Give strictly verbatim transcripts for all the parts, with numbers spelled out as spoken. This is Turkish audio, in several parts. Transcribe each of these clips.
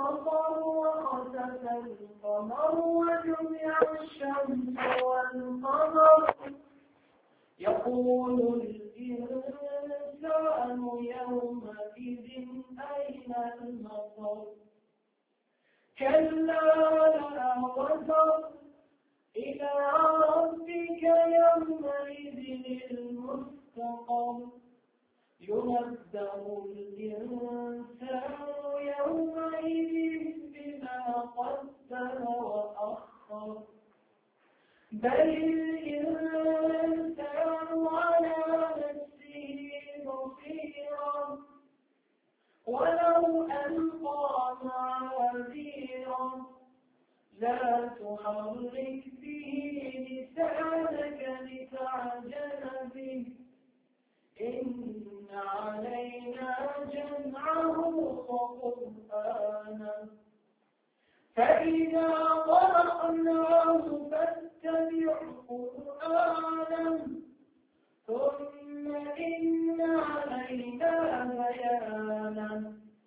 البصر وخسف القمر وجمع الشمس والقمر يقول الإنسان يومئذ أين المفر كلا لا وزر إلى ربك يومئذ المستقر ينبأ الإنسان يومئذ بما قدم وأخر بل الإنسان على نفسه بصيرا ولو ألقى معاذيرا لا تحرك به لسانك لتعجل به إن علينا جمعه وقرآنه فإذا قرأناه فاتبع قرآنه ثم إن علينا بيانه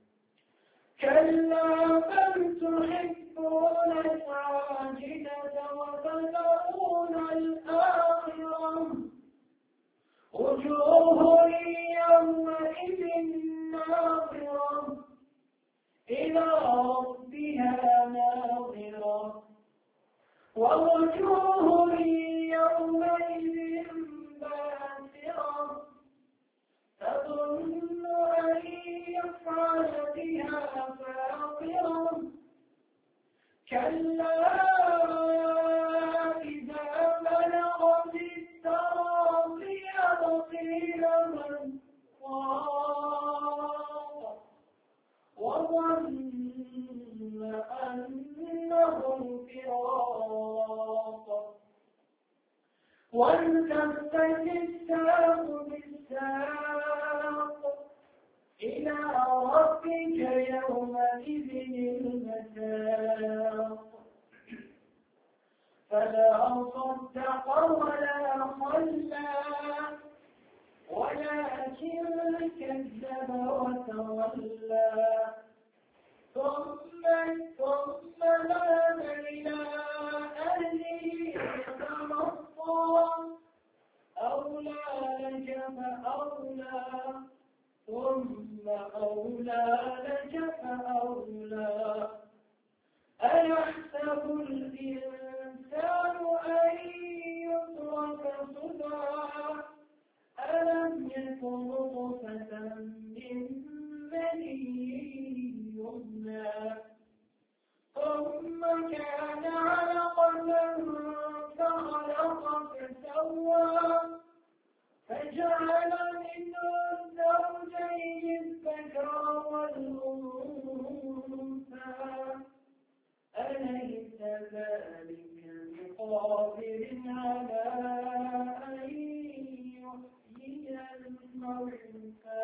كلا بل تحبون العاجلة وتذرون الآخرة وجوه يومئذ ناظرة إلى ربها ناظرة ووجوه يومئذ باسرة تظن أن يفعل بها فاقرة كلا إذا بلغت التراقي وقيل من راق وظن أنه الفراق والتفت الساق بالساق إلى ربك يومئذ المساق فلا صدق ولا صلى ولكن كذب وتولى ثم ثم ذهب إلى أهله يتمطى أولى لك فأولى ثم أولى لك فأولى أيحسب الإنسان أن يترك سدى ألم يكن نطفة من مني يمنى ثم كان علقة فخلق فسوى فجعل منه الزوجين الذكر والأنثى أليس ذلك بقادر على أن يحيي الموتى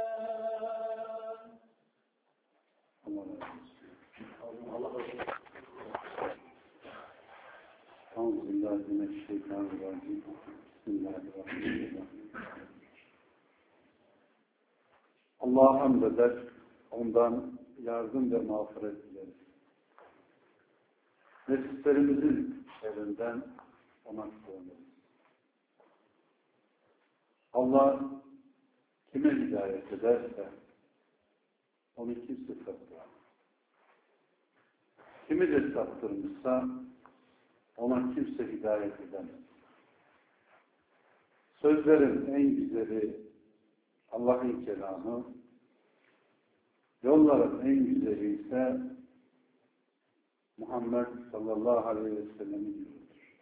أعوذ بالله من الشيطان الرجيم بسم الله الرحمن الرحيم Allah'a hamd eder, ondan yardım ve mağfiret dileriz. Nefislerimizin şerrinden ona sığınırız. Allah kime hidayet ederse onu kimse saptıramaz. Kimi de saptırmışsa ona kimse hidayet edemez. Sözlerin en güzeli Allah'ın kelamı, yolların en güzeli ise Muhammed sallallahu aleyhi ve sellem'in yoludur.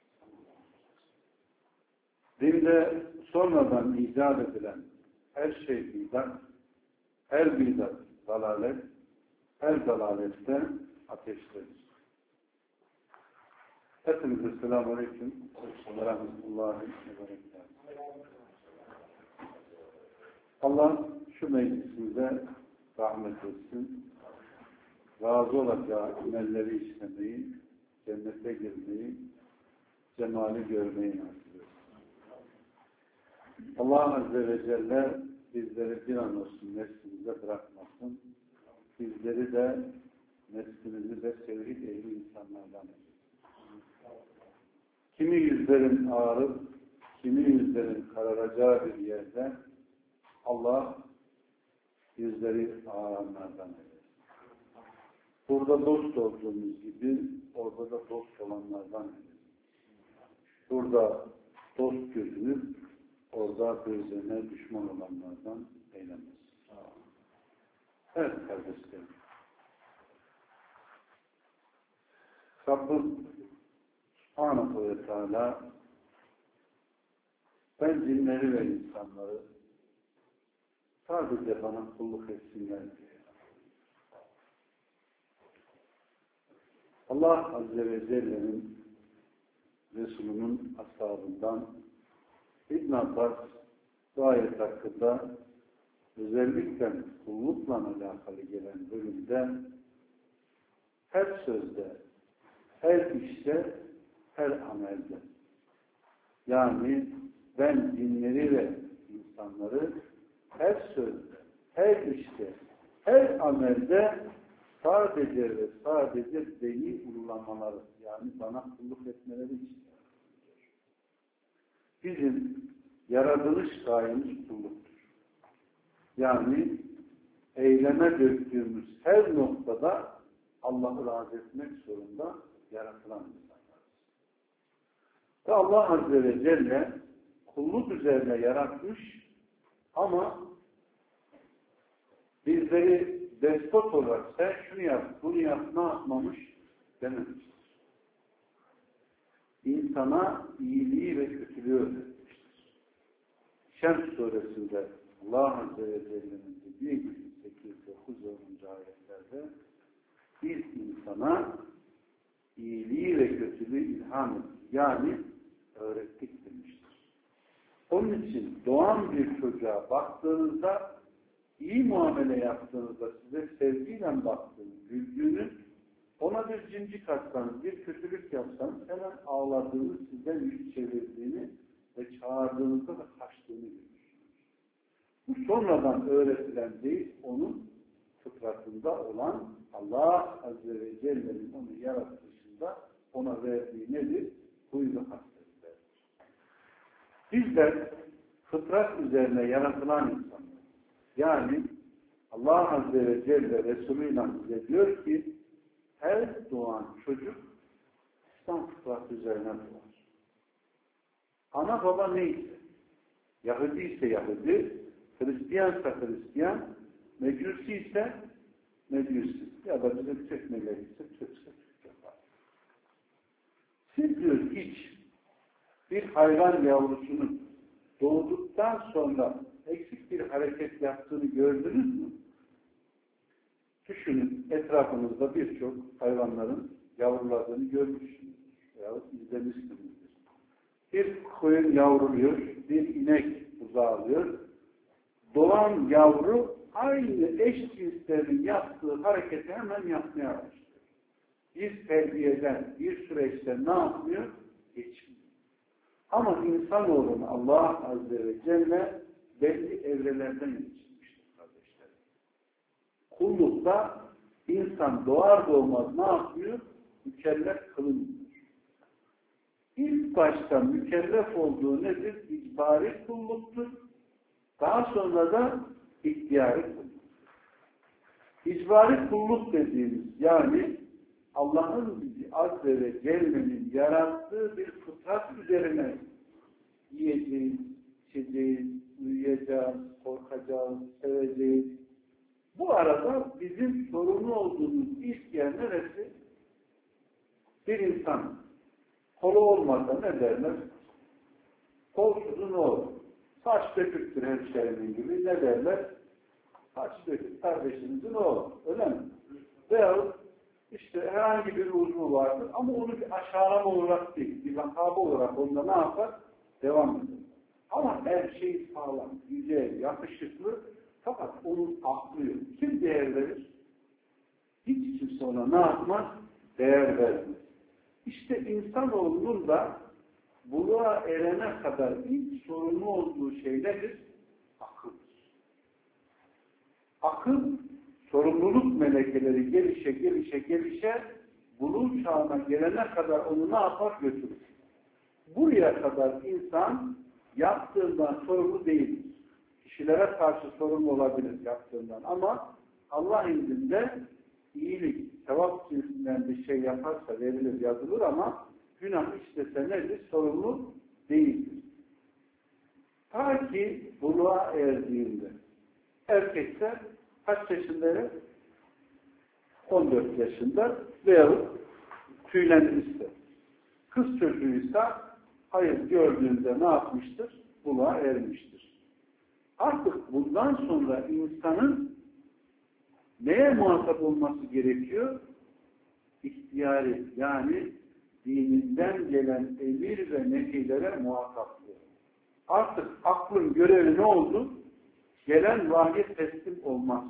Dinde sonradan icat edilen her şey bidat, her bidat dalalet, her dalalette ateştedir. Hepinize selamun aleyküm ve rahmetullahi ve berekatuhu. Allah şu meclisimize rahmet etsin, razı olacağı amelleri işlemeyi, cennete girmeyi, cemali görmeyi nasip etsin. Allah Azze ve Celle bizleri bir an olsun nefsimize bırakmasın. Bizleri de neslimizi de tevhid ehli insanlardan eylesin. Kimi yüzlerin ağrıp, kimi yüzlerin kararacağı bir yerde Allah yüzleri ağıranlardan eylesin. Burada dost olduğumuz gibi orada da dost olanlardan eylesin. Burada dost gözünüp orada birbirine düşman olanlardan eylemesin. Evet kardeşlerim. Rabbim Subhanahu ve Teala ben cinleri ve insanları sadece bana kulluk etsinler diye. Allah Azze ve Celle'nin Resulünün ashabından İbn Abbas bu ayet hakkında özellikle kullukla alakalı gelen bölümde her sözde, her işte, her amelde yani ben dinleri ve insanları her sözde, her işte, her amelde sadece ve sadece beni uygulamaları yani bana kulluk etmeleri için. Bizim yaratılış gayemiz kulluktur. Yani eyleme döktüğümüz her noktada Allah'ı razı etmek zorunda yaratılan insanlarız. Ve Allah Azze ve Celle kulluk üzerine yaratmış ama bizleri despot olarak sen şunu yap, bunu yap, ne yapmamış dememiştir. İnsana iyiliği ve kötülüğü öğretmiştir. Şems suresinde Allah Azze ve Celle'nin dediği gibi sekiz dokuz onuncu ayetlerde biz insana iyiliği ve kötülüğü ilham ettik. Yani öğrettik demiştir. Onun için doğan bir çocuğa baktığınızda iyi muamele yaptığınızda size sevgiyle baktığınız, güldüğünüz, ona bir cincik atsanız, bir kötülük yapsanız hemen ağladığını, sizden yüz çevirdiğini ve çağırdığınızda da kaçtığını görürsünüz. Bu sonradan öğretilen değil, onun fıtratında olan Allah Azze ve Celle'nin onu yaratışında ona verdiği nedir? Huylu hasletlerdir. Bizler fıtrat üzerine yaratılan insanlar. Yani Allah Azze ve Celle Resulü'yle bize diyor ki her doğan çocuk İslam fıtratı üzerine doğar. Ana baba neyse, Yahudi ise Yahudi, Hristiyansa Hristiyan, Mecusi ise Mecusi ya da bize Türk melek ise Türkse Türk yapar. Siz diyor hiç bir hayvan yavrusunun doğduktan sonra eksik bir hareket yaptığını gördünüz mü? Düşünün, etrafınızda birçok hayvanların yavruladığını görmüşsünüz veya izlemişsinizdir. Bir koyun yavruluyor, bir inek uzağılıyor. Doğan yavru aynı eş cinslerin yaptığı hareketi hemen yapmaya başlıyor. Bir terbiyeden, bir süreçte ne yapmıyor? Geçmiyor. Ama insanoğlunu Allah Azze ve Celle belli evrelerden yetiştirmiştir kardeşlerim. Kullukta insan doğar doğmaz ne yapıyor? Mükellef kılınmıyor. İlk başta mükellef olduğu nedir? İcbari kulluktur. Daha sonra da ihtiyari kulluk. İcbari kulluk dediğimiz yani Allah'ın bizi Azze ve Celle'nin yarattığı bir fıtrat üzerine yiyeceğiz, içeceğiz, uyuyacağız, korkacağız, seveceğiz. Bu arada bizim sorumlu olduğumuz ilk yer neresi? Bir insan kolu olmasa ne derler? Kolsuzu ne olur? Saç döküktür hemşerimin gibi ne derler? Saç dökük kardeşimizin oğlu. Öyle mi? Veyahut işte herhangi bir uzvu vardır ama onu bir aşağılama olarak değil, bir lakabı olarak onda ne yapar? Devam eder. Ama her şey sağlam, güzel, yakışıklı fakat onun aklı yok. Kim değer verir? Hiç kimse ona ne yapmaz? Değer vermez. İşte insanoğlunun da buluğa erene kadar ilk sorumlu olduğu şey nedir? Akıldır. Akıl sorumluluk melekeleri gelişe gelişe gelişe bulun çağına gelene kadar onu ne yapar götürür. Buraya kadar insan yaptığından sorumlu değildir. Kişilere karşı sorumlu olabilir yaptığından ama Allah indinde iyilik, sevap cinsinden bir şey yaparsa verilir, yazılır ama günah işlese nedir? Sorumlu değildir. Ta ki buluğa erdiğinde erkekse kaç yaşında? on dört yaşında veyahut tüylenmişse. Kız çocuğuysa hayır gördüğünde ne yapmıştır? Buluğa ermiştir. Artık bundan sonra insanın neye muhatap olması gerekiyor? İhtiyari, yani dininden gelen emir ve nehilere muhataplığı. Artık aklın görevi ne oldu? Gelen vahye teslim olmaz.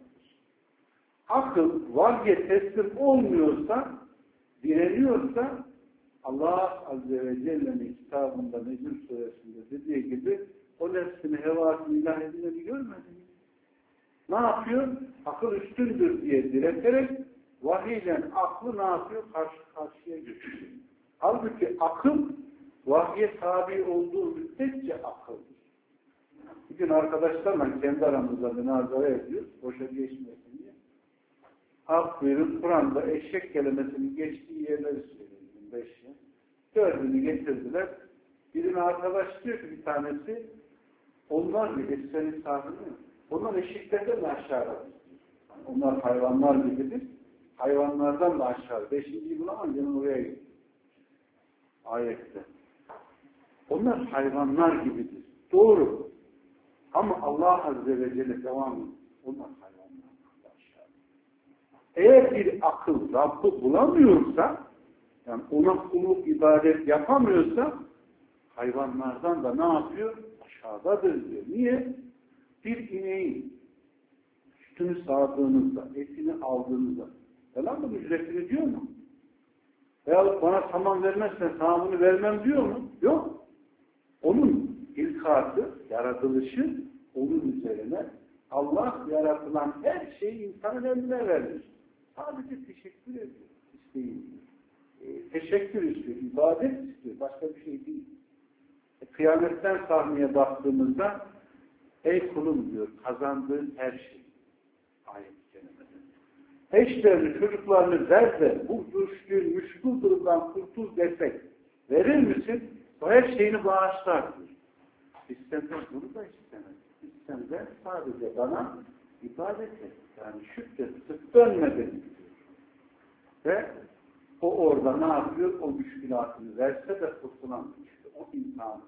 Akıl vahye teslim olmuyorsa, direniyorsa Allah Azze ve Celle'nin kitabında Necm Suresinde dediği gibi o nefsini hevasını ilah edileni görmedi. Ne yapıyor? Akıl üstündür diye direterek vahiyle aklı ne yapıyor? Karşı karşıya götürüyor. Halbuki akıl vahye tabi olduğu müddetçe akıldır. Bir gün arkadaşlarla kendi aramızda münazara ediyoruz. Boşa geçmesin diye. Hak buyurun Kur'an'da eşek kelimesinin geçtiği yerleri söyledim. Beşi. Dördünü getirdiler. Birine arkadaş diyor ki bir tanesi onlar bir eseri sahibi. Onlar eşeklerden de aşağıda. Onlar hayvanlar gibidir. Hayvanlardan da aşağı. Beşinciyi bulamam canım oraya gidiyor. Ayette. Onlar hayvanlar gibidir. Doğru. Ama Allah Azze ve Celle devam ediyor. Onlar hayvanlardan da aşağı. Eğer bir akıl Rabb'ı bulamıyorsa, yani ona kulluk ibadet yapamıyorsa, hayvanlardan da ne yapıyor? Aşağıdadır diyor. Niye? Bir ineğin sütünü sağdığınızda, etini aldığınızda, falan mı ücretini diyor mu? Veyahut bana saman vermezsen sana bunu vermem diyor mu? Yok. Onun ilkatı, yaratılışı onun üzerine Allah yaratılan her şeyi insanın eline vermiş. Sadece teşekkür ediyor. İsteyin. E, teşekkür istiyor, ibadet istiyor. Başka bir şey değil. E, kıyametten sahneye baktığımızda ey kulum diyor, kazandığın her şey. Ayet-i kerimede. Eşlerini, çocuklarını ver de bu düşkün, müşkül durumdan kurtul desek verir misin? O her şeyini bağışlar diyor. İstemez bunu da istemez. İstemez sadece bana ibadet et. Yani şükret, sık dönmedi diyor. Ve o orada ne yapıyor? O müşkülatını verse de kurtulan işte o imtihanı.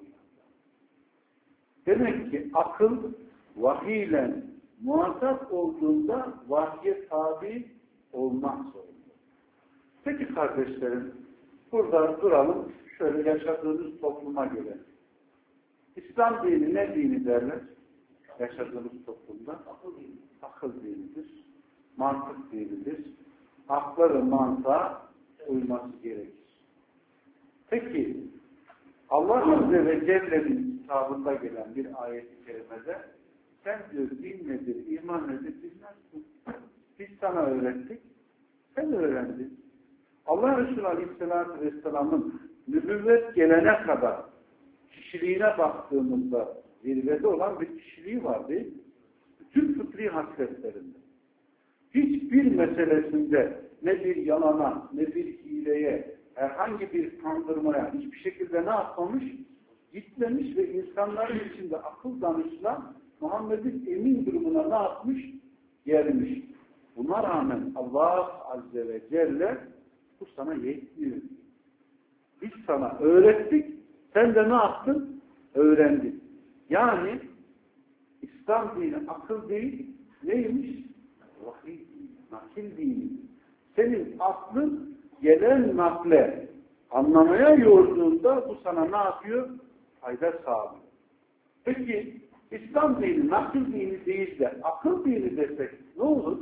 Demek ki akıl vahiyle muhatap olduğunda vahye tabi olmak zorunda. Peki kardeşlerim, burada duralım, şöyle yaşadığımız topluma göre. İslam dini ne dini derler? Yaşadığımız toplumda akıl dini. Akıl dinidir. Mantık dinidir. Akla ve mantığa uyması gerekir. Peki, Allah Azze ve Celle'nin kitabında gelen bir ayet-i kerimede sen diyor din nedir, iman nedir bilmezsin. Biz sana öğrettik, sen öğrendin. Allah Resulü Aleyhisselatü Vesselam'ın nübüvvet gelene kadar kişiliğine baktığımızda zirvede olan bir kişiliği var değil mi? Bütün fıtri hasletlerinde. Hiçbir meselesinde ne bir yalana, ne bir hileye, herhangi bir kandırmaya hiçbir şekilde ne yapmamış? Gitmemiş ve insanların içinde akıl danışılan Muhammed'in emin durumuna ne yapmış? Gelmiş. Buna rağmen Allah Azze ve Celle bu sana yetmiyor. Biz sana öğrettik, sen de ne yaptın? Öğrendin. Yani İslam dini akıl değil, neymiş? Vahiy, nakil dini. Senin aklın gelen nakle anlamaya yorduğunda bu sana ne yapıyor? Fayda sağlıyor. Peki İslam dini nakil dini değil de akıl dini desek ne olur?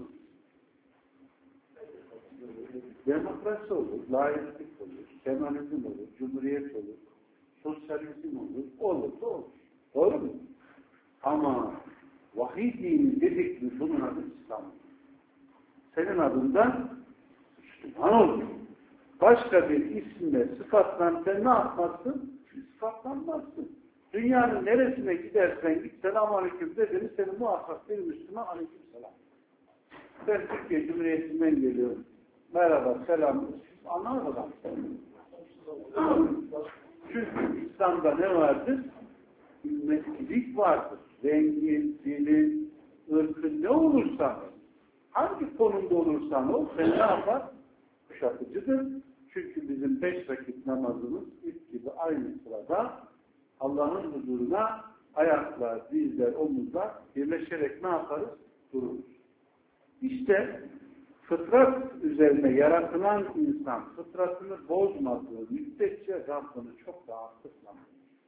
Demokrasi olur, layıklık olur, kemalizm olur, cumhuriyet olur, sosyalizm olur, olur da olur. Doğru mu? Ama vahiy dini dedik mi bunun adı İslam. senin adından Müslüman olur. Başka bir isimle sıfatlan sen ne yapmazsın? Sıfatlanmazsın. Dünyanın neresine gidersen git selamun aleyküm dedin seni muhakkak bir Müslüman aleyküm selam. Ben Türkiye Cumhuriyeti'nden geliyorum. Merhaba, selam. Anlamadan. Çünkü İslam'da ne vardır? Ümmetlilik vardır. Rengi, dili, ırkı ne olursa, hangi konumda olursan ol, sen ne yapar? Kuşatıcıdır. Çünkü bizim beş vakit namazımız ilk gibi aynı sırada Allah'ın huzuruna ayaklar, dizler, omuzlar birleşerek ne yaparız? Dururuz. İşte fıtrat üzerine yaratılan insan fıtratını bozmadığı müddetçe Rabbini çok rahat tutmamış.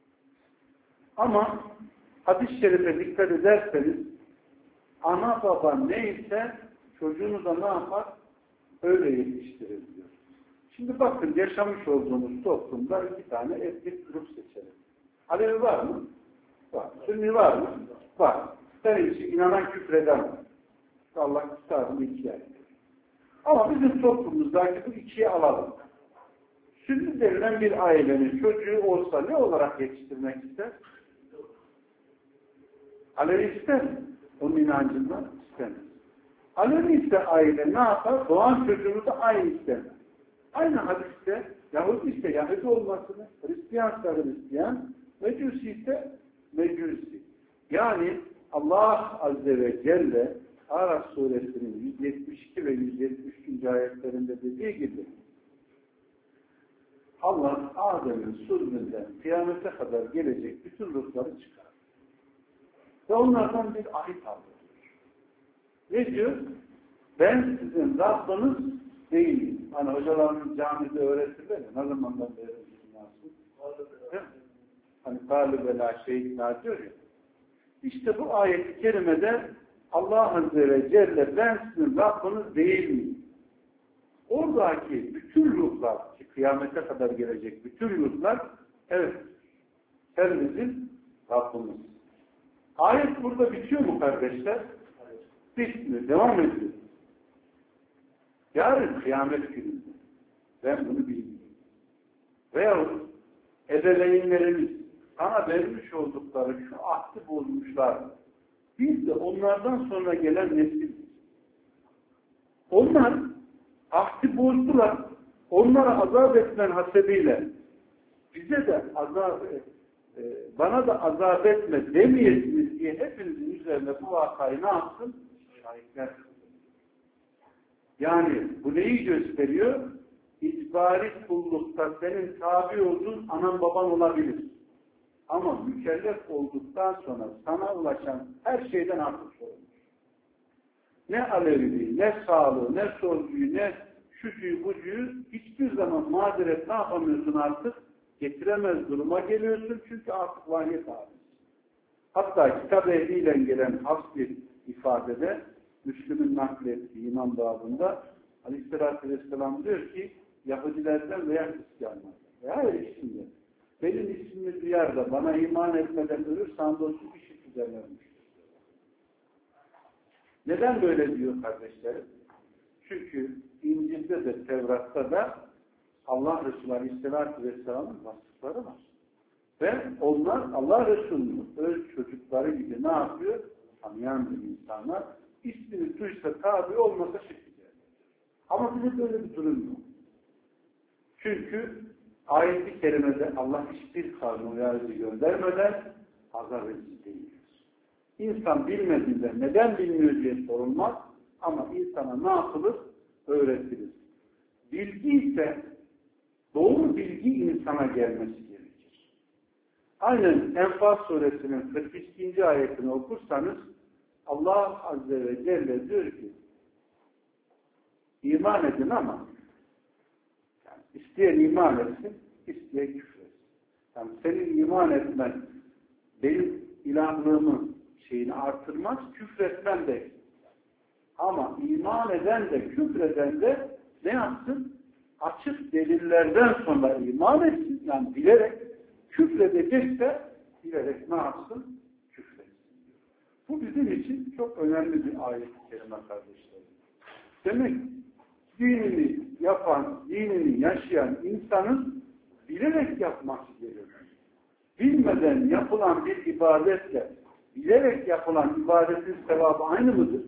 Ama hadis-i şerife dikkat ederseniz ana baba neyse çocuğunu da ne yapar? Öyle yetiştirir diyor. Şimdi bakın yaşamış olduğumuz toplumda iki tane etnik grup seçelim. Alevi var mı? Var. Sünni var mı? Var. Senin için inanan küfreden var. Allah kitabını ikiye ayırıyor. Ama bizim toplumumuzdaki bu ikiye alalım. Sünni denilen bir ailenin çocuğu olsa ne olarak yetiştirmek ister? Alevi ister mi? Onun inancından istemez. Alevi ise aile ne yapar? Doğan çocuğunu da aynı istemez. Aynı hadiste Yahudi ise Yahudi olmasını, Hristiyan ise Hristiyan, Mecusi ise Mecusi. Yani Allah Azze ve Celle Araf suresinin yüz yetmiş iki ve yüz yetmiş üç. ayetlerinde dediği gibi Allah Adem'in sulbünden kıyamete kadar gelecek bütün ruhları çıkarır. Ve onlardan bir ahit alır. Ne diyor? Ben sizin Rabbiniz değilim. Hani hocalarımız camide öğretirler ya, ne zamandan beri nasıl? Hani galibela şehitler diyor ya. İşte bu ayet-i kerimede Allah Azze ve Celle ben sizin Rabbiniz değil miyim? Oradaki bütün ruhlar, ki kıyamete kadar gelecek bütün ruhlar, evet, sen bizim Rabbimiz. Ayet burada bitiyor mu kardeşler? Bitmiyor, devam ediyor. Yarın kıyamet günü ben bunu bilmiyorum. Veyahut ebeveynlerimiz sana vermiş oldukları şu ahdi bozmuşlar. Biz de onlardan sonra gelen nesil. Onlar ahdi bozdular. Onlara azap etmen hasebiyle bize de azap et, e, bana da azap etme demeyesiniz diye hepinizin üzerine bu vakayı ne yapsın? Şahitler. Yani bu neyi gösteriyor? İcbari kullukta senin tabi olduğun anan baban olabilir. Ama mükellef olduktan sonra sana ulaşan her şeyden artık sorumlu. Ne Aleviliği, ne sağlığı, ne solcuyu, ne şucuyu, bucuyu hiçbir zaman mazeret ne yapamıyorsun artık? Getiremez duruma geliyorsun çünkü artık vahye tabi. Hatta kitap ehliyle gelen has bir ifadede Müslüm'ün naklettiği iman babında Aleyhisselatü Vesselam diyor ki Yahudilerden veya Hristiyanlardan veya eşinde benim ismimi duyar da bana iman etmeden ölür sandolsun bir şey düzenlenmiştir. Neden böyle diyor kardeşlerim? Çünkü İncil'de de Tevrat'ta da Allah Resulü Aleyhisselatü Vesselam'ın vasıfları var. Ve onlar Allah Resulü'nün öz çocukları gibi ne yapıyor? Tanıyan bir insanlar ismini duysa tabi olmasa şirk eder. Ama bize böyle bir durum yok. Çünkü ayet-i kerimede Allah hiçbir kavmi uyarıcı göndermeden azap edici değildir. İnsan bilmediğinde neden bilmiyor diye sorulmaz ama insana ne yapılır? Öğretilir. Bilgi ise doğru bilgi insana gelmesi gerekir. Aynen Enfal suresinin kırk ikinci ayetini okursanız Allah Azze ve Celle diyor ki iman edin ama yani isteyen iman etsin, isteyen küfür etsin. Yani senin iman etmen benim ilahlığımın şeyini artırmaz, küfretmen de. Ama iman eden de küfreden de ne yapsın? Açık delillerden sonra iman etsin. Yani bilerek küfredecekse bilerek ne yapsın? Küfretsin. Bu bizim için çok önemli bir ayet-i kerime kardeşlerim. Demek dinini yapan, dinini yaşayan insanın bilerek yapması gerekiyor. Bilmeden yapılan bir ibadetle bilerek yapılan ibadetin sevabı aynı mıdır?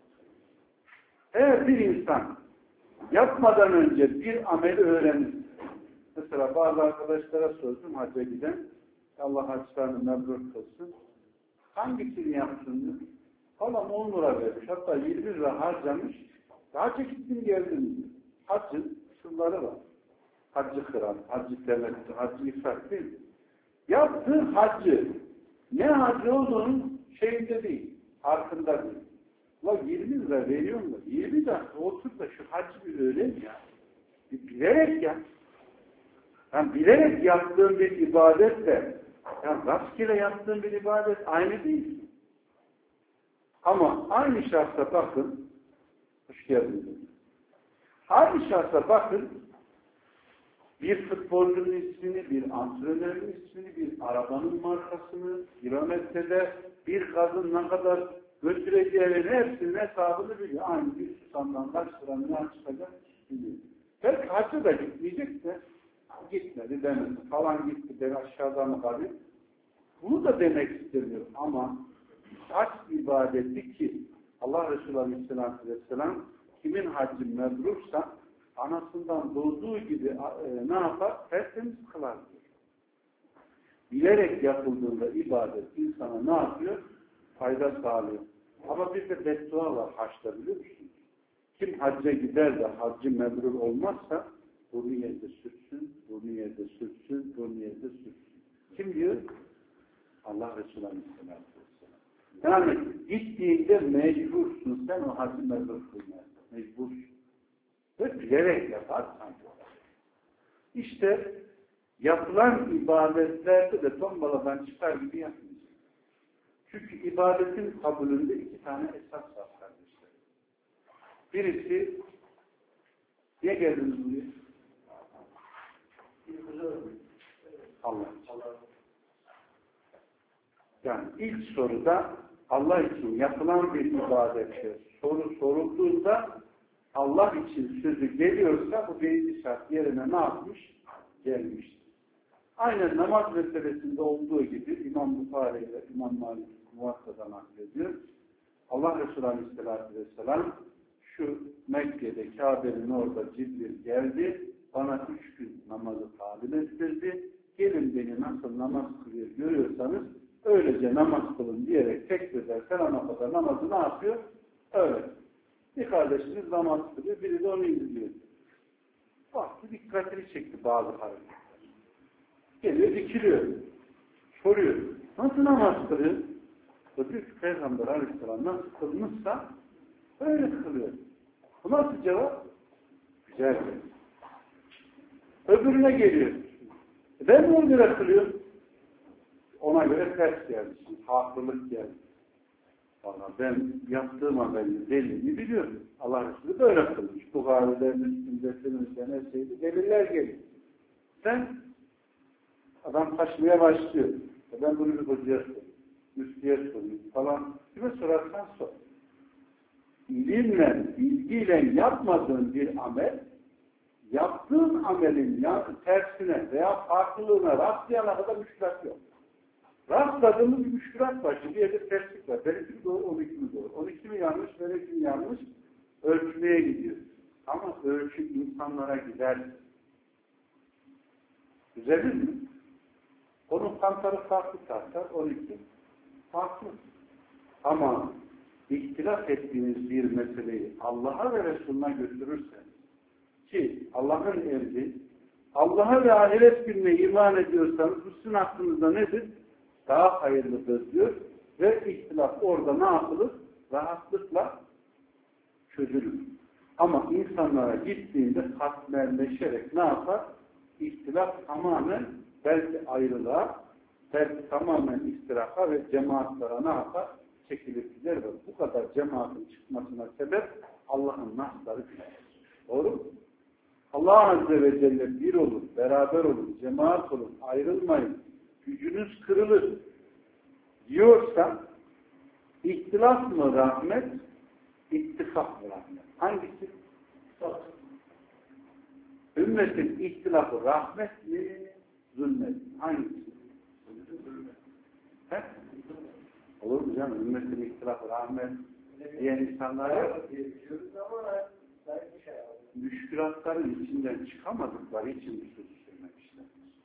Eğer bir insan yapmadan önce bir ameli öğrenir. Mesela bazı arkadaşlara sordum hacca giden, Allah haçlarını mebrur kılsın. Hangisini yaptığını falan on lira vermiş. Hatta yirmi lira harcamış. Hacca gittim geldim. Haccın şunları var. Haccı kıran, haccı temettü, haccı ifrat değil. Yaptığı haccı ne haccı olduğunun şeyinde değil. Farkında değil. Ulan yirmi lira veriyor mu? yirmi dakika otur da şu haccı bir öğren ya. Bir bilerek yap. Yani bilerek yaptığın bir ibadetle yani rastgele yaptığın bir ibadet aynı değil. Ama aynı şahsa bakın, hoş geldiniz. Aynı şahsa bakın, bir futbolcunun ismini, bir antrenörün ismini, bir arabanın markasını, kilometrede bir kadın ne kadar götüreceğini hepsinin hesabını biliyor. Aynı bir susamdan kaç liranın ne çıkacak biliyor. Belki hacca da gitmeyecek de gitmedi demedi. Falan gitti, ben aşağıda mı kalayım? Bunu da demek istemiyor ama hac ibadeti ki Allah Resulü Aleyhisselatü Vesselam kimin haccı mebrursa anasından doğduğu gibi e, ne yapar? Tertemiz kılar diyor. Bilerek yapıldığında ibadet insana ne yapıyor? Fayda sağlıyor. Ama bir de beddua var haçta biliyor musunuz? Kim hacca gider de haccı mebrur olmazsa burnu yerde sürtsün, burnu yerde sürtsün, burnu yerde sürtsün. Kim diyor? Allah Resulü Aleyhisselatü Vesselam. Yani gittiğinde mecbursun sen o haccı mebrur kılmaya. Mecbursun. Ve bilerek yaparsan. İşte yapılan ibadetlerde de tombaladan çıkar gibi yapmayacağız. Çünkü ibadetin kabulünde iki tane esas var kardeşler. Birisi niye geldiniz buraya? Allah için. Yani ilk soruda Allah için yapılan bir ibadette soru sorulduğunda Allah için sözü geliyorsa bu birinci şart yerine ne yapmış? Gelmiştir. Aynen namaz meselesinde olduğu gibi İmam Bukhari ile İmam Malik Muvatta'dan naklediyor. Allah Resulü Aleyhisselatü Vesselam şu Mekke'de Kabe'nin orada Cibril geldi. Bana üç gün namazı talim ettirdi. Gelin beni nasıl namaz kılıyor görüyorsanız öylece namaz kılın diyerek tekbir eder. Selama kadar namazı ne yapıyor? Öyle. Bir kardeşimiz namaz kılıyor, biri de onu izliyor. Baktı, dikkatini çekti bazı hareketler. Geliyor, dikiliyor. Soruyor. Nasıl namaz kılıyor? O diyor ki Peygamber Aleyhisselam nasıl kılmışsa öyle kılıyor. Bu nasıl cevap? Güzel. Öbürüne geliyor. Ben ona göre kılıyorum. Ona göre ters geldi. Haklılık geldi. Valla ben yaptığım amelin delilini biliyorum. Allah Resulü böyle kılmış. Bukhari'de, Müslim'de, Sünni'de ne şeydi? Deliller geliyor. Sen adam taşmaya başlıyor. Ben bunu bir hocaya sorayım. Müftüye sorayım falan. Kime sorarsan sor. İlimle, bilgiyle yapmadığın bir amel, yaptığın amelin tersine veya farklılığına rastlayana kadar müşkülat yok. Rastladığımız bir müşkülat var. Bir yerde terslik var. Benimki mi doğru, on iki mi doğru? on iki mi yanlış, benimki mi yanlış? Ölçmeye gidiyor. Ama ölçü insanlara gider. Düzelir mi? Onun kantarı farklı tartar, on iki farklı. Ama ihtilaf ettiğiniz bir meseleyi Allah'a ve Resulüne götürürsen ki Allah'ın emri, Allah'a ve ahiret gününe iman ediyorsanız bu sizin aklınızda nedir? Daha hayırlıdır diyor ve ihtilaf orada ne yapılır? Rahatlıkla çözülür. Ama insanlara gittiğinde katmerleşerek ne yapar? İhtilaf tamamen belki ayrılığa, belki tamamen istiraha ve cemaatlara ne yapar? Çekilir gider ve bu kadar cemaatin çıkmasına sebep Allah'ın nasları bilir. Doğru mu? Allah Azze ve Celle bir olur, beraber olur, cemaat olur, ayrılmayın, gücünüz kırılır diyorsa ihtilaf mı rahmet İttifak ve rahmet. Hangisi? Ümmetin ihtilafı rahmet mi? Zulmet mi? Hangisi? He? Olur mu canım? Ümmetin ihtilafı rahmet diyen insanlara müşkülatların içinden çıkamadıkları için bir söz söylemişler.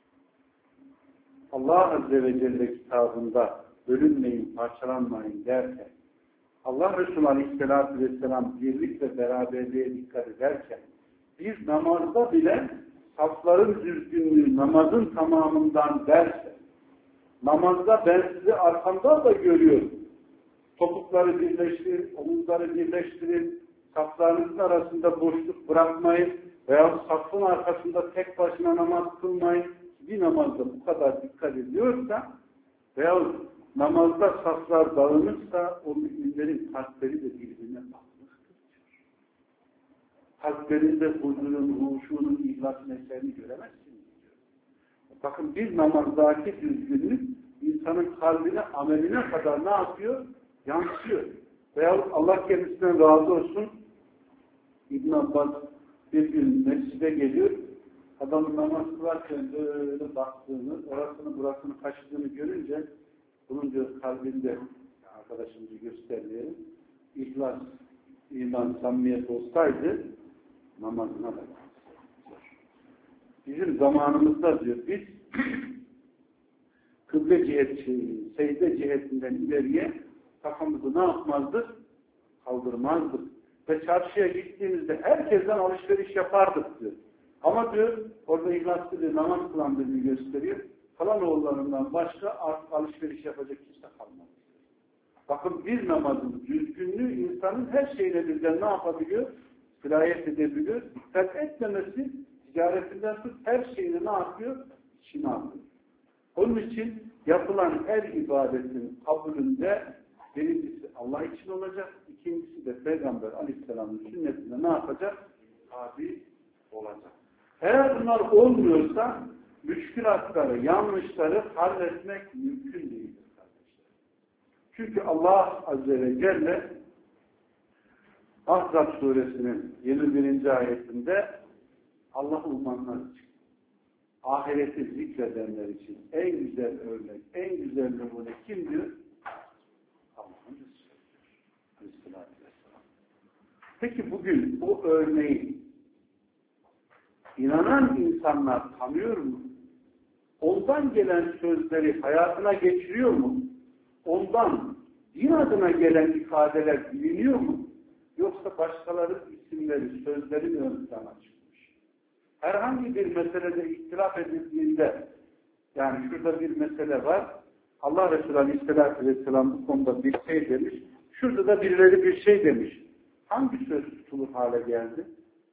Allah Azze ve Celle kitabında bölünmeyin, parçalanmayın derken, Allah Resulü Aleyhisselatü Vesselam birlik ve beraberliğe dikkat ederken, bir namazda bile safların düzgünlüğü namazın tamamından derse, namazda ben sizi arkamdan da görüyorum. Topukları birleştirin, omuzları birleştirin, saflarınızın arasında boşluk bırakmayın veya safın arkasında tek başına namaz kılmayın. Bir namazda bu kadar dikkat ediyorsa veya namazda saflar dağılırsa o müminlerin kalpleri de birbirine bakmıştır. Kalplerinde huzurun, huşunun, ihlas meselini göremezsiniz diyor. Bakın bir namazdaki düzgünlük insanın kalbine, ameline kadar ne yapıyor? Yansıyor. Veya Allah kendisinden razı olsun, İbn Abbas bir gün mescide geliyor, adamın namaz kılarken böyle baktığını, orasını burasını kaçırdığını görünce, bunun diyor kalbinde, arkadaşımızı göstermeyelim, ihlas, iman, samimiyet olsaydı namazına da bizim zamanımızda diyor biz kıble cihet, secde cihetinden ileriye kafamızı ne yapmazdık? Kaldırmazdık. Ve çarşıya gittiğimizde herkesten alışveriş yapardık diyor. Ama diyor orada ihlaslı bir namaz kılan birini gösteriyor. Kalan oğullarından başka alışveriş yapacak kimse kalmaz. Bakın bir namazın düzgünlüğü insanın her şeyle birden ne yapabiliyor? Sirayet edebiliyor. Dikkat etmemesi ticaretinden tut her şeyini ne yapıyor? İçine alıyor. Onun için yapılan her ibadetin kabulünde birincisi Allah için olacak, ikincisi de Peygamber Aleyhisselam'ın sünnetine ne yapacak? Tabi olacak. Eğer bunlar olmuyorsa müşkülatları, yanlışları halletmek mümkün değildir kardeşler. Çünkü Allah Azze ve Celle Ahzab suresinin yirmi birinci ayetinde Allah umanlar için, ahireti zikredenler için en güzel örnek, en güzel numune kimdir? Allah'ın Resulü'dür. Peki bugün bu örneği inanan insanlar tanıyor mu? Ondan gelen sözleri hayatına geçiriyor mu? Ondan din adına gelen ifadeler biliniyor mu? Yoksa başkaları isimleri, sözleri mi ön plana çıkmış? Herhangi bir meselede ihtilaf edildiğinde, yani şurada bir mesele var, Allah Resulü Aleyhisselatü Vesselam bu konuda bir şey demiş, şurada da birileri bir şey demiş. Hangi söz tutulur hale geldi?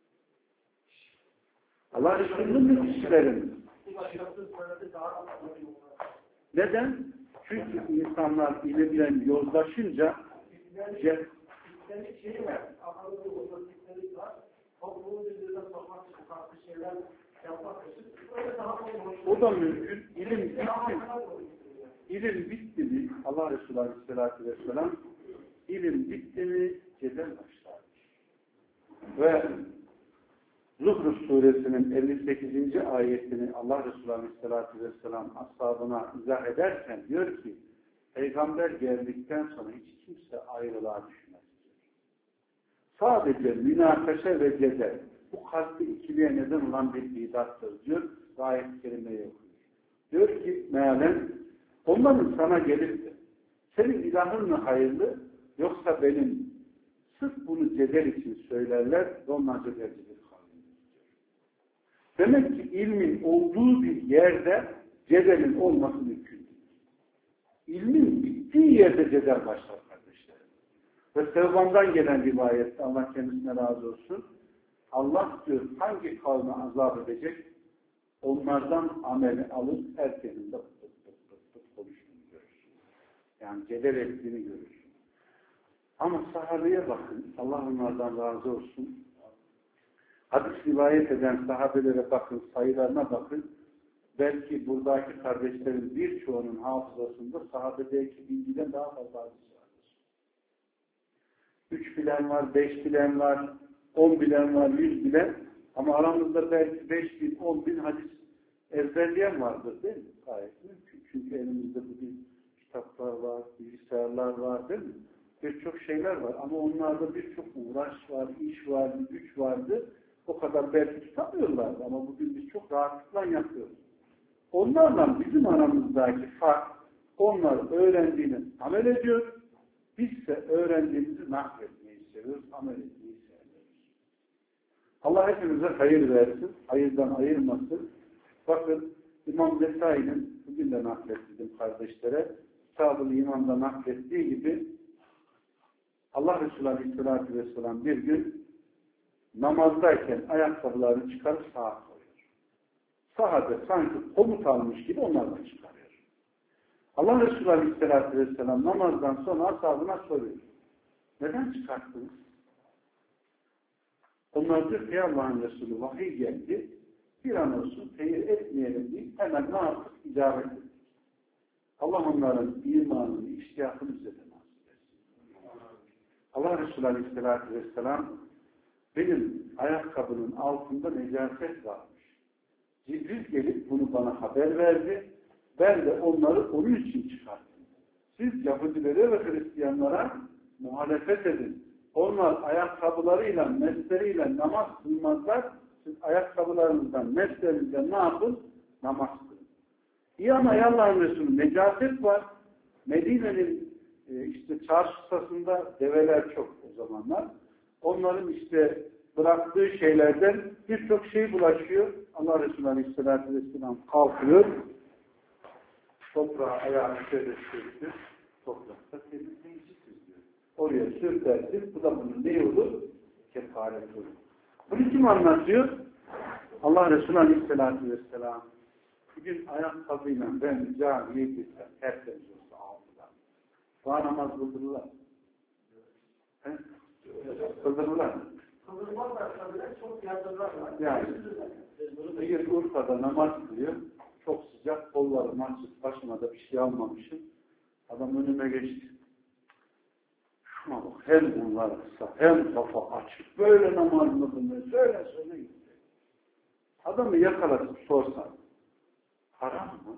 Allah Resulü'nün mü kişilerin? Neden? Çünkü insanlar ile bilen yozlaşınca o da mümkün. İlim bitti. İlim bitti mi? Allah Resulü Aleyhisselatü Vesselam ilim bitti mi? Cedel başlar. Ve Zuhruf suresinin elli sekizinci ayetini Allah Resulü Aleyhisselatü Vesselam ashabına izah ederken diyor ki Peygamber geldikten sonra hiç kimse ayrılığa düşmez. Sadece münakaşa ve cedel bu kalpte ikiliğe neden olan bir bidattır diyor. Ayet-i kerimeyi okuyor. Diyor ki mealen onların sana gelip de senin ilahın mı hayırlı yoksa benim sırf bunu cedel için söylerler ve onlar cedelcidir. Demek ki ilmin olduğu bir yerde cedelin olması mümkün değil. İlmin bittiği yerde cedel başlar kardeşlerim. Ve Sevban'dan gelen rivayette Allah kendisine razı olsun. Allah diyor hangi kavme azap edecek? Onlardan ameli alıp herkesin de pıt pıt pıt pıt konuştuğunu görür. Yani cedel ettiğini görür. Ama sahabeye bakın. Allah onlardan razı olsun. Hadis rivayet eden sahabelere bakın, sayılarına bakın. Belki buradaki kardeşlerin birçoğunun hafızasında sahabedeki bilgiden daha fazla hadis vardır. Üç bilen var, beş bilen var, on bilen var, yüz bilen. Ama aramızda belki beş bin, on bin hadis ezberleyen vardır değil mi? Gayet mümkün. Çünkü elimizde bugün kitaplar var, bilgisayarlar var değil mi? Birçok şeyler var. Ama onlarda birçok uğraş var, iş var, güç vardı. O kadar belki tutamıyorlardı. Ama bugün biz çok rahatlıkla yapıyoruz. Onlarla bizim aramızdaki fark, onlar öğrendiğini amel ediyor. Bizse öğrendiğimizi nakletmeyi seviyoruz, amel etmeyi seviyoruz. Allah hepimize hayır versin, hayırdan ayırmasın. Bakın İmam Nesai'nin, bugün de naklettim kardeşlere, Kitab-ı İman'da naklettiği gibi Allah Resulü Aleyhisselatü Vesselam bir gün namazdayken ayakkabılarını çıkarıp sağa koyuyor. Sahabe sanki komut almış gibi onlardan çıkarıyor. Allah Resulü Aleyhisselatü Vesselam namazdan sonra ashabına soruyor. Neden çıkarttınız? Onlar diyor ki Allah'ın Resulü vahiy geldi. Bir an olsun teyir etmeyelim diye hemen ne yaptık? İcabet ettik. Allah onların imanını, iştiyakını bize de nasip etsin. Allah Resulü Aleyhisselatü Vesselam benim ayakkabının altında necaset varmış. Cibril gelip bunu bana haber verdi. Ben de onları onun için çıkarttım. Siz Yahudilere ve Hristiyanlara muhalefet edin. Onlar ayakkabılarıyla, mesleriyle namaz kılmazlar. Siz ayakkabılarınızdan, meslerinizden ne yapın? Namaz kılın. İyi ama Allah'ın Resulü necaset var. Medine'nin e, işte çarşısında develer çok o zamanlar. Onların işte bıraktığı şeylerden birçok şey bulaşıyor. Allah Resulü Aleyhisselatü Vesselam kalkıyor. Toprağa ayağını şöyle sürtür. Toprakta temizleyicisiz diyor. Oraya sürtersin. Bu da bunun ne olur? Kefaret olur. Bunu kim anlatıyor? Allah Resulü Aleyhisselatü Vesselam. Bugün ayakkabıyla ben camiye gitsem tertemiz olsa altıdan. Bana namaz kıldırırlar. He? Kıldırırlar. Kıldırmazlar tabii. Çok yardımlar var. Yani bir Urfa'da namaz kılıyor. Çok sıcak, kollarım açık, başıma da bir şey almamışım. Adam önüme geçti. Şuna bak, hem bunlar kısa, hem kafa açık. Böyle namaz mı kılıyor? Söyle söyle gitti. Adamı yakalatıp sorsan, haram mı?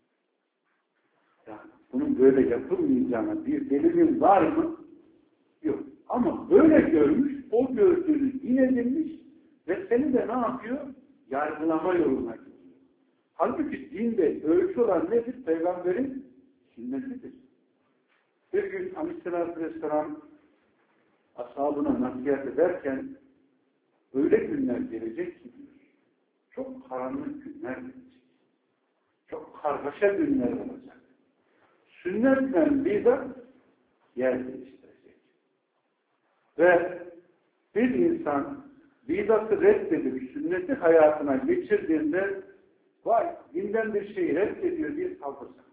Yani bunun böyle yapılmayacağına bir delilin var mı? Yok. Ama böyle görmüş, o gördüğünü yine demiş ve seni de ne yapıyor? Yargılama yoluna gidiyor. Halbuki dinde ölçü olan nedir? Peygamberin sünnetidir. Bir gün Aleyhisselatü Vesselam ashabına nasihat ederken öyle günler gelecek ki diyor. Çok karanlık günler gelecek. Çok kargaşa günler olacak. Sünnetle bidat yer değiştirecek. Ve bir insan bidatı reddedip sünneti hayatına geçirdiğinde vay, dinden bir şeyi reddediyor diye saldıracaklar.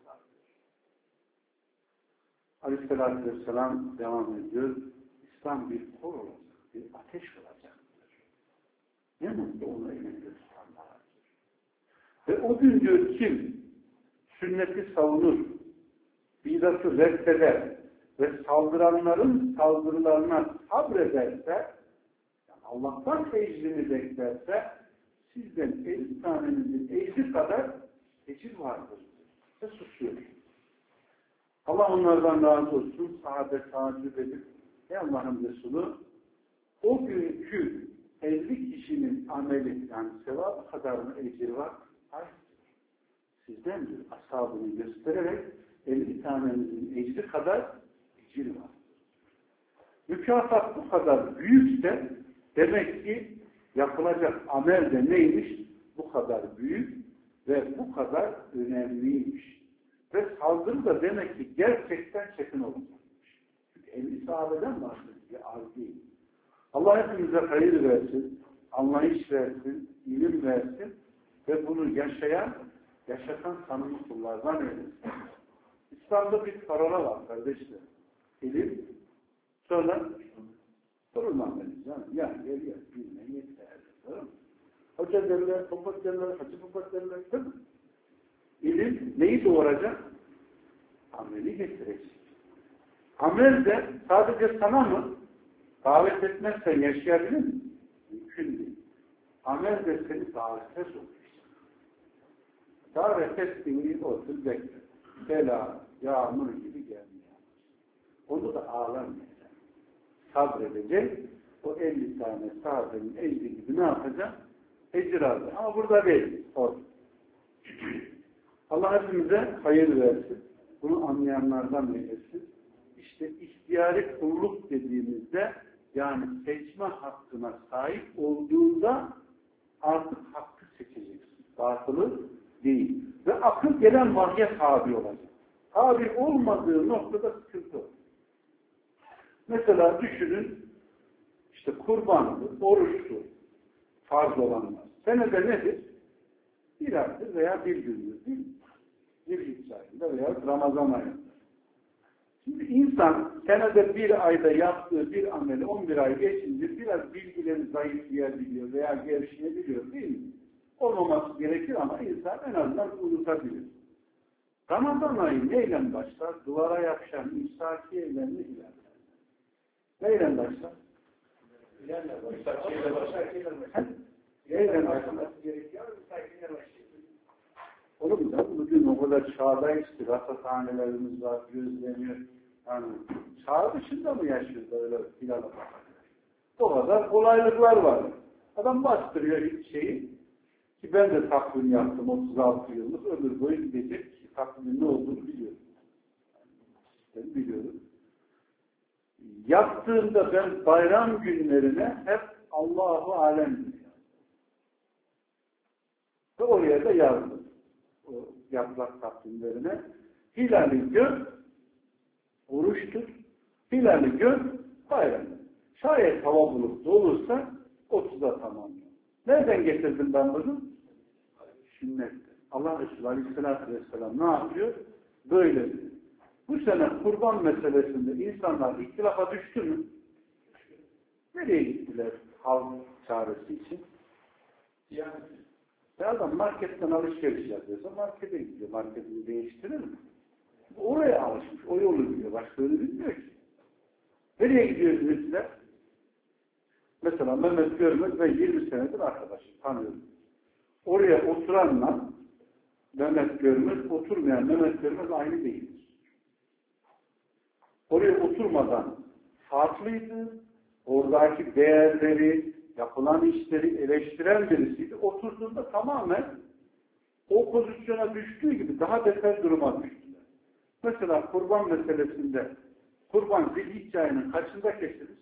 Aleyhisselatü Vesselam devam ediyor. İslam bir kor olacak, bir ateş olacaktır. Ne mutlu ona elinde tutanlardır. Ve o gün diyor kim sünneti savunur, bidatı reddeder ve saldıranların saldırılarına sabrederse, yani Allah'tan ecrini beklerse, sizden elli tanenizin ecri kadar ecir vardır. Ve susuyor. Allah onlardan razı olsun. Sahabe tacip edip ey Allah'ın Resulü o günkü elli kişinin ameli yani sevabı kadar mı ecir var? Hayır. Sizden diyor ashabını göstererek elli tanenizin ecri kadar ecir var. Mükafat bu kadar büyükse demek ki yapılacak amel de neymiş? Bu kadar büyük ve bu kadar önemliymiş. Ve saldırı da demek ki gerçekten çetin olacakmış. Çünkü elli sahabeden bahsediyor, az değil. Allah hepimize hayır versin, anlayış versin, ilim versin ve bunu yaşayan, yaşatan tanımlı kullardan eylesin. İslam'da bir parola var kardeşler. İlim, sonra sorulmameliyiz. Yani, yani geliyor, bilmeyi yeter. Tamam mı? Hoca derler, sohbet derler, hacı sohbet derler, değil mi? İlim neyi doğuracak? Ameli getirecek. Amel de sadece sana mı? Davet etmezsen yaşayabilir misin? Mümkün değil. Amel de seni davete sokuyor. Davet ettiğini otur bekle. Bela, yağmur gibi gelmiyor. Onu da ağlamayacak. Sabredecek. O elli tane sahabenin ecri gibi ne yapacak? Ecir alacak. Ama burada değil. Orada. Allah hepimize hayır versin. Bunu anlayanlardan eylesin. İşte ihtiyari kulluk dediğimizde yani seçme hakkına sahip olduğunda artık hakkı seçeceksin. Batılı değil. Ve akıl gelen vahye tabi olacak. Tabi olmadığı noktada sıkıntı olur. Mesela düşünün işte kurbanlı, oruçlu farz olanlar. Senede nedir? Bir aydır veya bir gündür değil mi? Bir hiç ayında veya Ramazan ayında. Şimdi insan senede bir ayda yaptığı bir ameli on bir ay geçince biraz bilgileri zayıflayabiliyor veya gevşeyebiliyor değil mi? Olmaması gerekir ama insan en azından unutabilir. Ramazan ayı neyle başlar? Duvara yapışan imsakiyeyle mi ilerler? Neyle başlar? İmsakiyeyle başlar. Neyle başlar? Olur mu? Bugün o kadar çağdayız ki rasathanelerimiz var, gözleniyor. Yani çağ dışında mı yaşıyoruz öyle filan? O kadar kolaylıklar var. Adam bastırıyor şeyi ki ben de takvim yaptım otuz altı yıllık ömür boyu gidecek ki takvimin ne olduğunu biliyorum. Ben biliyorum. Yaptığımda ben bayram günlerine hep Allahu Alem diyor. Ve oraya da yazdım. O yaprak takvimlerine. Hilal-i gör, oruçtur. Hilal-i gör, bayram. Şayet hava bulutlu olursa otuza tamamlıyor. Nereden getirdim ben bunu? Sünnetten. Allah Resulü Aleyhisselatü Vesselam ne yapıyor? Böyle diyor. Bu sene kurban meselesinde insanlar ihtilafa düştü mü? Nereye gittiler halk çaresi için? Yani ya adam marketten alışveriş yapıyorsa markete gidiyor. Marketini değiştirir mi? Oraya alışmış. O yolu gidiyor. Başka öyle bilmiyor ki. Nereye gidiyor bizimkiler? Mesela Mehmet Görmez ben yirmi senedir arkadaşım. Tanıyorum. Oraya oturanla Mehmet Görmez, oturmayan Mehmet Görmez aynı değildir. Oraya oturmadan farklıydı. Oradaki değerleri, yapılan işleri eleştiren birisiydi. Oturduğunda tamamen o pozisyona düştüğü gibi daha beter duruma düştüler. Mesela kurban meselesinde kurban Zilhicce ayının kaçında kesiriz?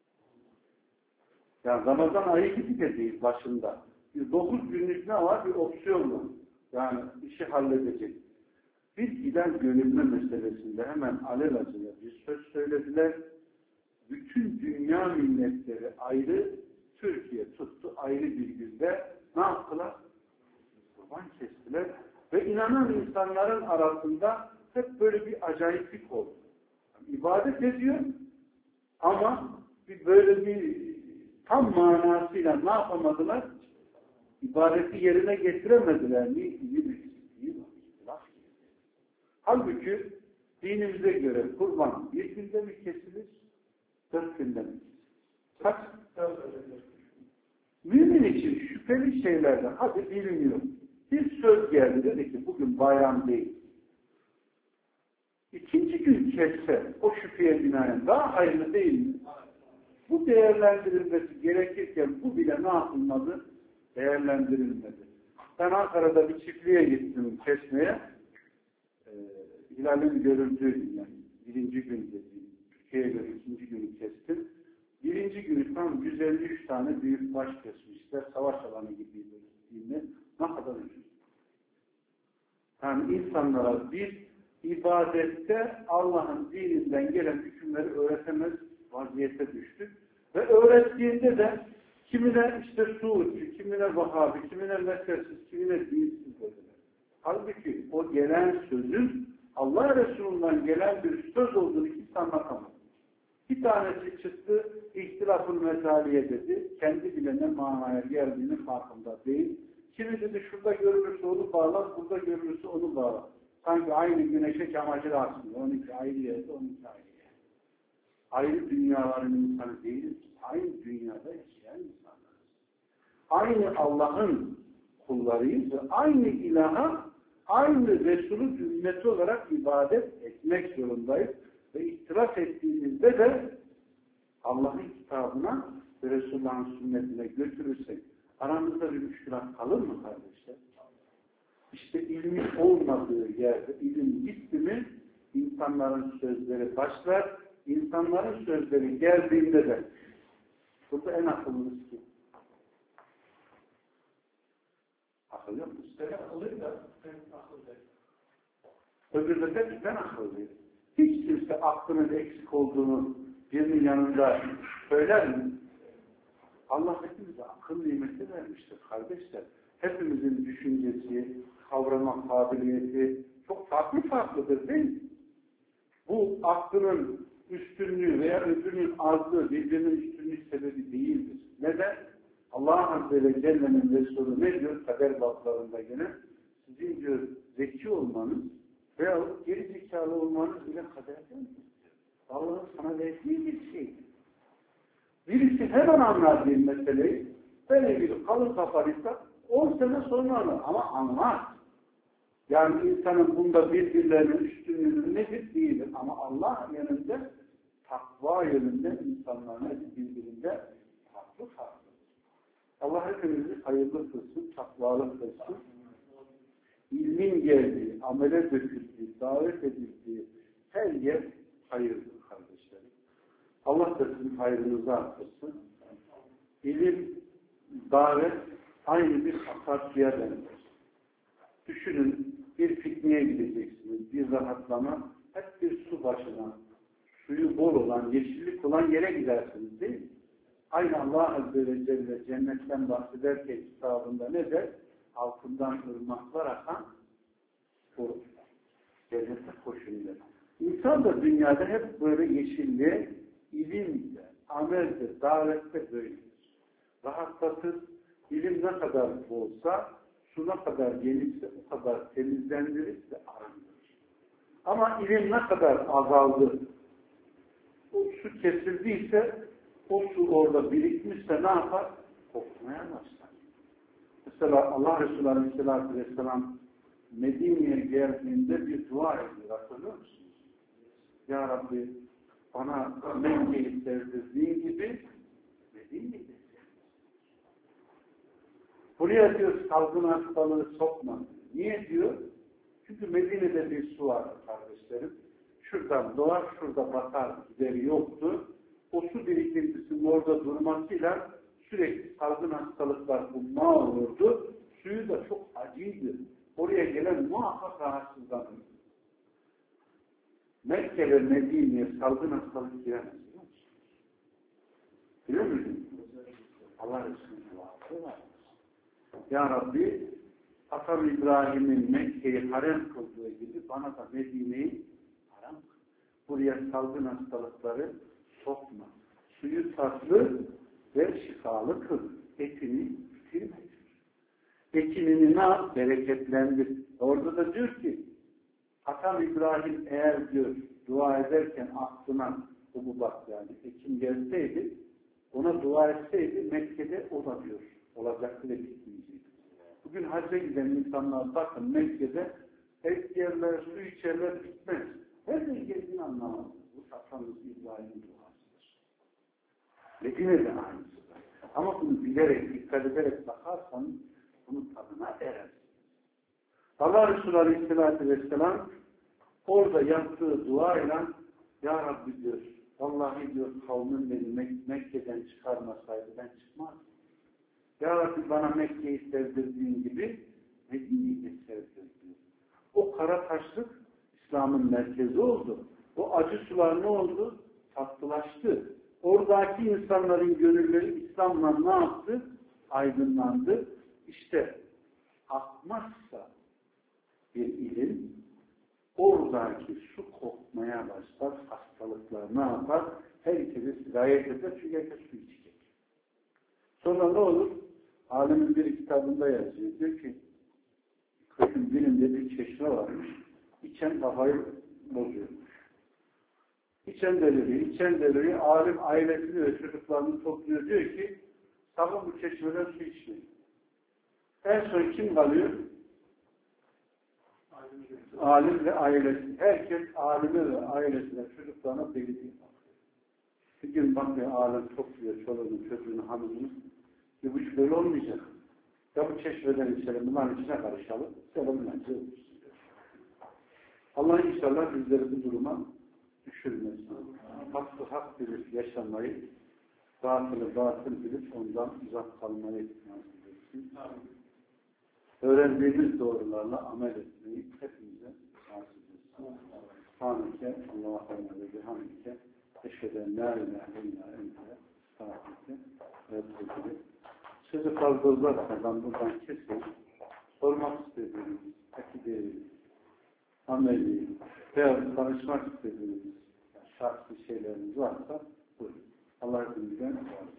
Yani Ramazan ayı gibi de değil başında. Bir dokuz günlük ne var? Bir opsiyon var. Yani işi halledecek. Bir giden görülme meselesinde hemen alelacele bir söz söylediler. Bütün dünya milletleri ayrı, Türkiye tuttu ayrı bir günde ne yaptılar? Kurban kestiler. Ve inanan insanların arasında hep böyle bir acayiplik oldu. Yani ibadet ediyor ama bir böyle bir tam manasıyla ne yapamadılar? İbadeti yerine getiremediler. Niye? İyi bir eksikliği var. Halbuki dinimize göre kurban bir günde mi kesilir? Dört günde mi? Kaç? Mümin için şüpheli şeylerden hadi biliniyor. Bir söz geldi dedi ki bugün bayram değil. İkinci gün kesse o şüpheye binaen daha hayırlı değil mi? Bu değerlendirilmesi gerekirken bu bile ne yapılmadı? Değerlendirilmedi. Ben Ankara'da bir çiftliğe gittim kesmeye. Ee, Hilal'in görüldüğü yani birinci gün dediğim. Türkiye'ye göre ikinci günü kestim. Birinci günü tam yüz elli üç tane büyük baş kesmişler. Savaş alanı gibiydi. Ne kadar üzüldüm. Yani insanlara bir ibadette Allah'ın dininden gelen hükümleri öğretemez vaziyete düştük. Ve öğrettiğinde de kimine işte Suudçu, kimine Vahabi, kimine Mezhepsiz, kimine dinsiz dediler. Halbuki o gelen sözün Allah Resulü'nden gelen bir söz olduğunu kimse anlatamaz. Bir tanesi çıktı, ihtilafın mesaliye dedi, kendi bile ne manaya geldiğini farkında değil. Kimi dedi şurada görülürse onu bağlar, burada görülürse onu bağlar. Sanki aynı güneşe çamaşır aslında. on iki ayrı yerde, on iki ayrı yerde. ayrı dünyaların insanı değiliz. Aynı dünyada yaşayan insanlarız. Aynı Allah'ın kullarıyız ve aynı ilaha, aynı Resul'ün ümmeti olarak ibadet etmek zorundayız. Ve ihtilaf ettiğimizde de Allah'ın kitabına ve Resulullah'ın sünnetine götürürsek aramızda bir müşkülat kalır mı kardeşler? İşte ilmin olmadığı yerde ilim gitti mi insanların sözleri başlar. İnsanların sözleri geldiğinde de burada en akıllısı kim? Akıl yok mu? Ben akıllıyım da ben akıllıyım. Öbürü de der ki ben akıllıyım. Hiç kimse aklının eksik olduğunu birinin yanında söyler mi? Allah hepimize akıl nimeti vermiştir kardeşler. Hepimizin düşüncesi, kavrama kabiliyeti çok farklı farklıdır değil mi? Bu aklının üstünlüğü veya öbürünün azlığı birbirinin üstünlüğü sebebi değildir. Neden? Allah Azze ve Celle'nin Resulü ne diyor? Kader bablarında gene sizin diyor zeki olmanız veya geri zekalı olmanız bile kaderden Allah'ın sana verdiği bir şey. Birisi hemen anlar bir meseleyi, böyle bir kalın kafarıysa on sene sonra anlar ama anlar. Yani insanın bunda birbirlerinin üstünlüğü nedir değildir ama Allah yönünde takva yönünde insanların birbirinde farklı farklı. Allah hepimizi hayırlı kılsın, takvalı kılsın. İlmin geldiği, amele döküldüğü, davet edildiği her yer hayırdır kardeşlerim. Allah da sizin hayrınızı artırsın. İlim, davet aynı bir akarsuya benzer. Düşünün, bir pikniğe gideceksiniz, bir rahatlama, hep bir su başına, suyu bol olan, yeşillik olan yere gidersiniz değil mi? Aynı Allah Azze ve Celle cennetten bahsederken kitabında ne der? Altından ırmaklar akan o cennete koşun der. İnsan da dünyada hep böyle yeşilliğe, ilimde, amelde, davette böyledir. Rahatlatır, ilim ne kadar bolsa, su ne kadar gelirse o kadar temizlendirirse arındırır. Ama ilim ne kadar azaldı, o su kesildiyse, o su orada birikmişse ne yapar? Kokmaya başlar. Mesela Allah Resulü Aleyhisselatü Vesselam Medine'ye geldiğinde bir dua ediyor. Hatırlıyor musunuz? Ya Rabbi bana Mekke'yi sevdirdiğin gibi Medine'yi de sevdir. Buraya diyor salgın hastalığı sokma. Niye diyor? Çünkü Medine'de bir su var kardeşlerim. Şuradan doğar, şurada batar gideri yoktu. O su birikintisinin orada durmasıyla sürekli salgın hastalıklar bulma olurdu. Suyu da çok acıydı. Oraya gelen muhakkak rahatsızlanır. Mekke ve Medine'ye salgın hastalık giremez. Biliyor musunuz? Biliyor musunuz? Allah Resulü'nün var. Ya Rabbi, Atam İbrahim'in Mekke'yi harem kıldığı gibi bana da Medine'yi harem kıl. Buraya salgın hastalıkları sokma. Suyu tatlı ve şifalı kıl. Etini bitirme. Ekinini ne yap? Bereketlendir. Orada da diyor ki Atam İbrahim eğer diyor dua ederken aklına hububat yani ekin gelseydi ona dua etseydi Mekke'de o da diyor olacaktı ve bitmeyecekti. Bugün hacca giden insanlar bakın Mekke'de et yerler, su içerler bitmez. Her şey geldiğini anlamaz. Bu Atamız İbrahim'in duasıdır. Medine'de aynısıdır. Ama bunu bilerek, dikkat ederek bakarsanız bunun tadına erer. Allah Resulü Aleyhisselatü Vesselam orada yaptığı duayla Ya Rabbi diyor, vallahi diyor kavmin beni Mek Mekke'den çıkarmasaydı ben çıkmazdım. Ya Rabbi bana Mekke'yi sevdirdiğin gibi Medine'yi de sevdirdiğin. O kara taşlık İslam'ın merkezi oldu. O acı sular ne oldu? Tatlılaştı. Oradaki insanların gönülleri İslam'la ne yaptı? Aydınlandı. İşte akmazsa bir ilim oradaki su kokmaya başlar, hastalıklar ne yapar? Herkese sirayet eder çünkü herkes su içecek. Sonra ne olur? Alemin bir kitabında yazıyor. Diyor ki köyün birinde bir çeşme varmış. İçen kafayı bozuyormuş. İçen deliriyor, içen deliriyor. Alim ailesini ve çocuklarını topluyor. Diyor ki sakın bu çeşmeden su içmeyin. En son kim kalıyor? Alim ve ailesi. Herkes alime ve ailesine, çocuklarına belirliyor. Bir gün bakıyor alim topluyor çoluğunu, çocuğunu, hanımını. Bir bu böyle olmayacak. Ya bu çeşmeden içelim, bunların içine karışalım. Selamünaleyküm. Allah inşallah bizleri bu duruma düşürmesin. Hakkı hak bilip yaşamayı, batılı batıl bilip ondan uzak kalmayı nasip etsin. Öğrendiğimiz doğrularla amel etmeyi hepimize nasip etsin. Subhaneke Allahümme ve bihamdike eşheden la ilahe illa ente estağfirüke ve etûbü ileyk. Sözü fazla uzatmadan buradan keseyim. Sormak istediğiniz, akideyi, ameli veya tanışmak istediğiniz şahsi şeyleriniz varsa buyurun. Allah hepinizden razı olsun.